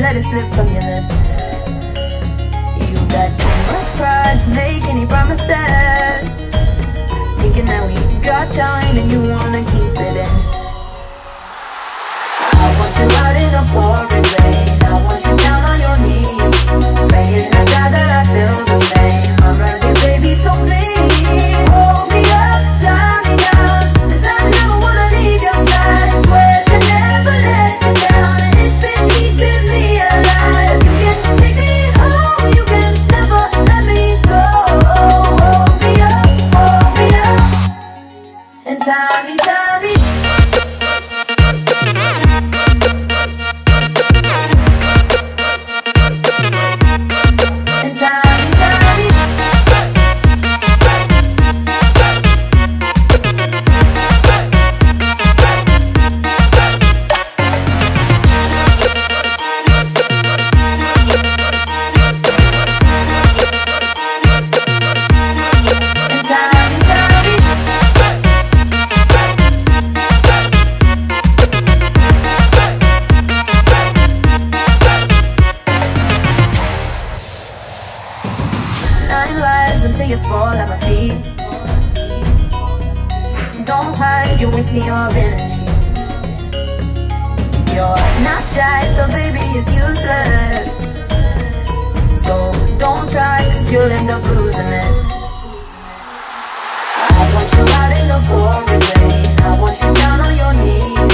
let it slip from your lips. You got too much pride to make any promises, thinking that we got time and you wanna keep it in. I want you out in the pouring rain, I want you down on your knees, praying to God that I feel the same. I'm right here, baby, so please hold me up, tie me down, 'cause I never wanna leave your side. Swear to never let you down, it's been eating me alive. You can take me home, you can never let me go. Hold me up, and tie me, tie me. Nine lives until you fall at my feet. Don't hide, you're wasting your energy. You're not shy, so baby it's useless. So don't try, 'cause you'll end up losing it. I want you out in the pouring rain, I want you down on your knees,